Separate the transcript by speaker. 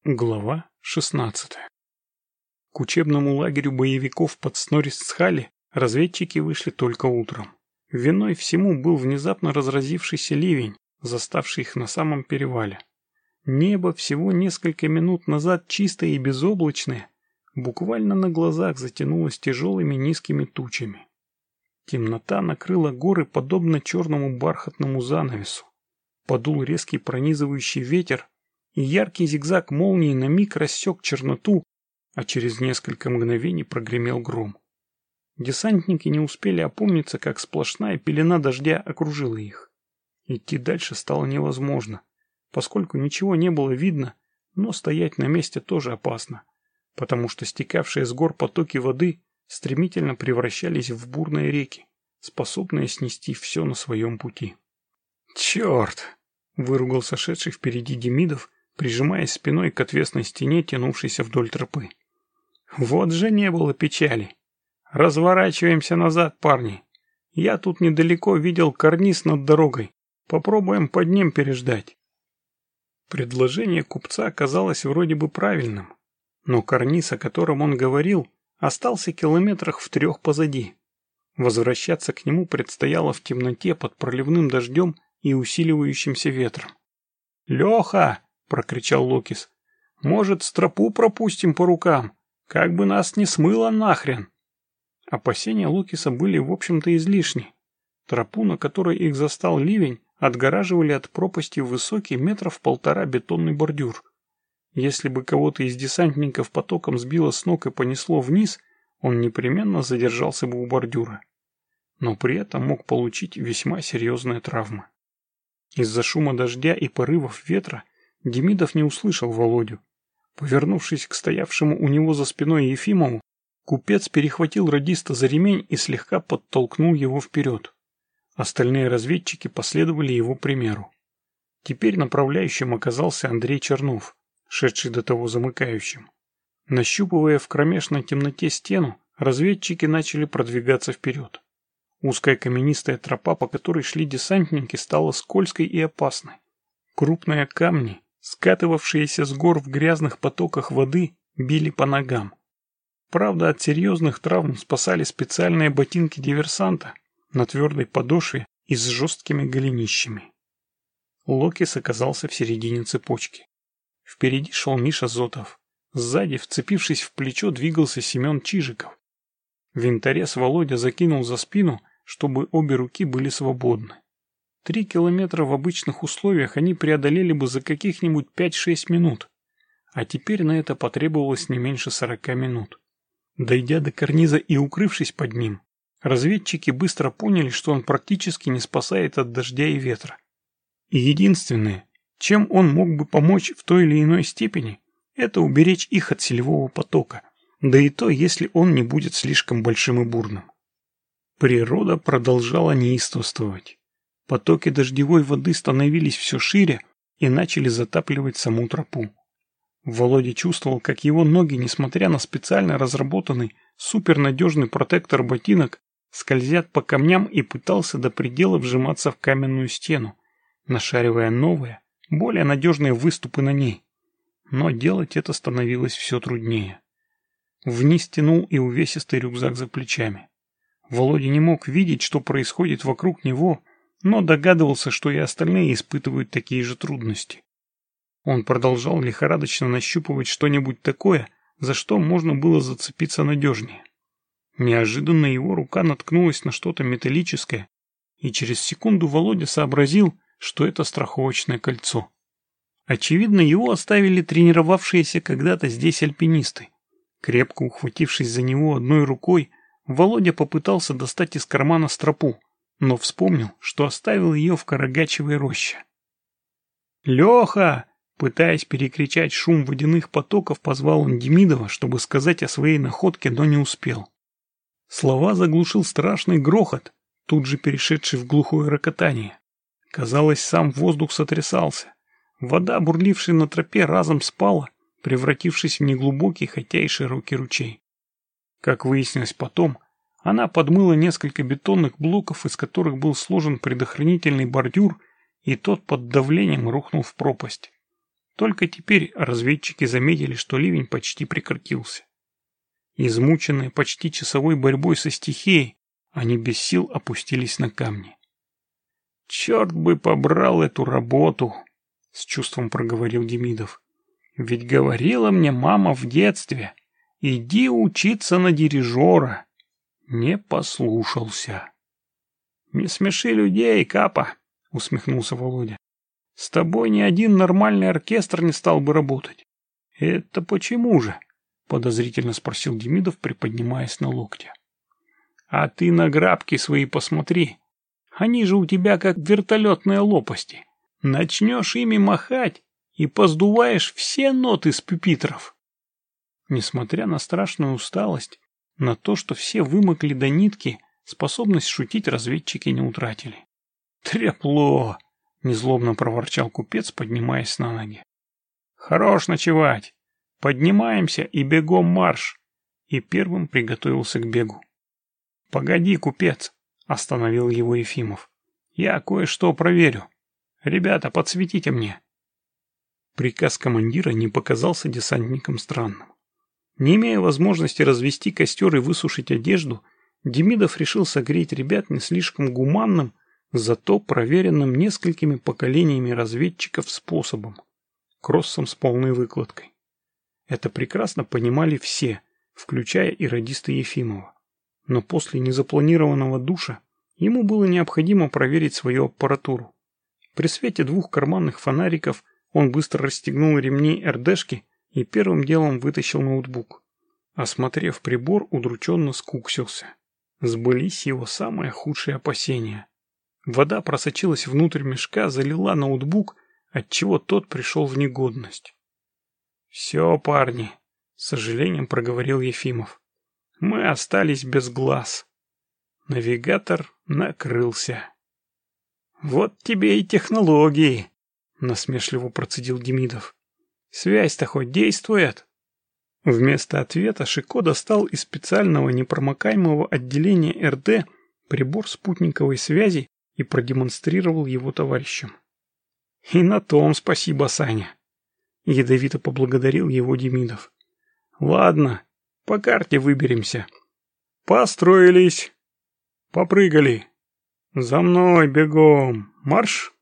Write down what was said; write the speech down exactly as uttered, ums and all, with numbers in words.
Speaker 1: Глава шестнадцатая. К учебному лагерю боевиков под Сноррисцхалли разведчики вышли только утром. Виной всему был внезапно разразившийся ливень, заставший их на самом перевале. Небо, всего несколько минут назад чистое и безоблачное, буквально на глазах затянулось тяжелыми низкими тучами. Темнота накрыла горы подобно черному бархатному занавесу. Подул резкий пронизывающий ветер, и яркий зигзаг молнии на миг рассек черноту, а через несколько мгновений прогремел гром. Десантники не успели опомниться, как сплошная пелена дождя окружила их. Идти дальше стало невозможно, поскольку ничего не было видно, но стоять на месте тоже опасно, потому что стекавшие с гор потоки воды стремительно превращались в бурные реки, способные снести все на своем пути. «Черт!» — выругался шедший впереди Демидов, прижимаясь спиной к отвесной стене, тянувшейся вдоль тропы. «Вот же не было печали! Разворачиваемся назад, парни! Я тут недалеко видел карниз над дорогой. Попробуем под ним переждать». Предложение купца казалось вроде бы правильным, но карниз, о котором он говорил, остался километрах в трех позади. Возвращаться к нему предстояло в темноте под проливным дождем и усиливающимся ветром. «Леха!» — прокричал Локис. «Может, стропу пропустим по рукам? Как бы нас не смыло нахрен!» Опасения Локиса были, в общем-то, излишни. Тропу, на которой их застал ливень, отгораживали от пропасти высокий метров полтора бетонный бордюр. Если бы кого-то из десантников потоком сбило с ног и понесло вниз, он непременно задержался бы у бордюра. Но при этом мог получить весьма серьезные травмы. Из-за шума дождя и порывов ветра Демидов не услышал Володю. Повернувшись к стоявшему у него за спиной Ефимову, купец перехватил радиста за ремень и слегка подтолкнул его вперед. Остальные разведчики последовали его примеру. Теперь направляющим оказался Андрей Чернов, шедший до того замыкающим. Нащупывая в кромешной темноте стену, разведчики начали продвигаться вперед. Узкая каменистая тропа, по которой шли десантники, стала скользкой и опасной. Крупные камни, скатывавшиеся с гор в грязных потоках воды, били по ногам. Правда, от серьезных травм спасали специальные ботинки диверсанта на твердой подошве и с жесткими голенищами. Локис оказался в середине цепочки. Впереди шел Миша Зотов. Сзади, вцепившись в плечо, двигался Семен Чижиков. Винторез Володя закинул за спину, чтобы обе руки были свободны. Три километра в обычных условиях они преодолели бы за каких-нибудь пять-шесть минут, а теперь на это потребовалось не меньше сорока минут. Дойдя до карниза и укрывшись под ним, разведчики быстро поняли, что он практически не спасает от дождя и ветра. И единственное, чем он мог бы помочь в той или иной степени, это уберечь их от селевого потока, да и то, если он не будет слишком большим и бурным. Природа продолжала неистовствовать. Потоки дождевой воды становились все шире и начали затапливать саму тропу. Володя чувствовал, как его ноги, несмотря на специально разработанный супернадежный протектор ботинок, скользят по камням, и пытался до предела вжиматься в каменную стену, нашаривая новые, более надежные выступы на ней. Но делать это становилось все труднее. Вниз тянул и увесистый рюкзак за плечами. Володя не мог видеть, что происходит вокруг него, но догадывался, что и остальные испытывают такие же трудности. Он продолжал лихорадочно нащупывать что-нибудь такое, за что можно было зацепиться надежнее. Неожиданно его рука наткнулась на что-то металлическое, и через секунду Володя сообразил, что это страховочное кольцо. Очевидно, его оставили тренировавшиеся когда-то здесь альпинисты. Крепко ухватившись за него одной рукой, Володя попытался достать из кармана стропу, но вспомнил, что оставил ее в Карагачевой роще. «Леха!» Пытаясь перекричать шум водяных потоков, позвал он Демидова, чтобы сказать о своей находке, но не успел. Слова заглушил страшный грохот, тут же перешедший в глухое рокотание. Казалось, сам воздух сотрясался. Вода, бурлившая на тропе, разом спала, превратившись в неглубокий, хотя и широкий ручей. Как выяснилось потом, она подмыла несколько бетонных блоков, из которых был сложен предохранительный бордюр, и тот под давлением рухнул в пропасть. Только теперь разведчики заметили, что ливень почти прекратился. Измученные почти часовой борьбой со стихией, они без сил опустились на камни. «Черт бы побрал эту работу!» — с чувством проговорил Демидов. «Ведь говорила мне мама в детстве, иди учиться на дирижера. Не послушался». «Не смеши людей, Капа!» — усмехнулся Володя. «С тобой ни один нормальный оркестр не стал бы работать». «Это почему же?» — подозрительно спросил Демидов, приподнимаясь на локте. «А ты на грабки свои посмотри. Они же у тебя как вертолетные лопасти. Начнешь ими махать и поздуваешь все ноты с пюпитров». Несмотря на страшную усталость, на то, что все вымокли до нитки, способность шутить разведчики не утратили. «Трепло!» — незлобно проворчал купец, поднимаясь на ноги. «Хорош ночевать! Поднимаемся и бегом марш!» И первым приготовился к бегу. «Погоди, купец!» — остановил его Ефимов. «Я кое-что проверю. Ребята, подсветите мне». Приказ командира не показался десантникам странным. Не имея возможности развести костер и высушить одежду, Демидов решил согреть ребят не слишком гуманным, зато проверенным несколькими поколениями разведчиков способом – кроссом с полной выкладкой. Это прекрасно понимали все, включая и радиста Ефимова. Но после незапланированного душа ему было необходимо проверить свою аппаратуру. При свете двух карманных фонариков он быстро расстегнул ремни эр дэ-шки и первым делом вытащил ноутбук. Осмотрев прибор, удрученно скуксился. Сбылись его самые худшие опасения. Вода просочилась внутрь мешка, залила ноутбук, отчего тот пришел в негодность. «Все, парни», — с сожалением проговорил Ефимов. «Мы остались без глаз». Навигатор накрылся. «Вот тебе и технологии», — насмешливо процедил Демидов. «Связь-то хоть действует?» Вместо ответа Шико достал из специального непромокаемого отделения эр дэ прибор спутниковой связи и продемонстрировал его товарищам. «И на том спасибо, Саня», — ядовито поблагодарил его Демидов. «Ладно, по карте выберемся». «Построились. Попрыгали. За мной бегом. Марш!»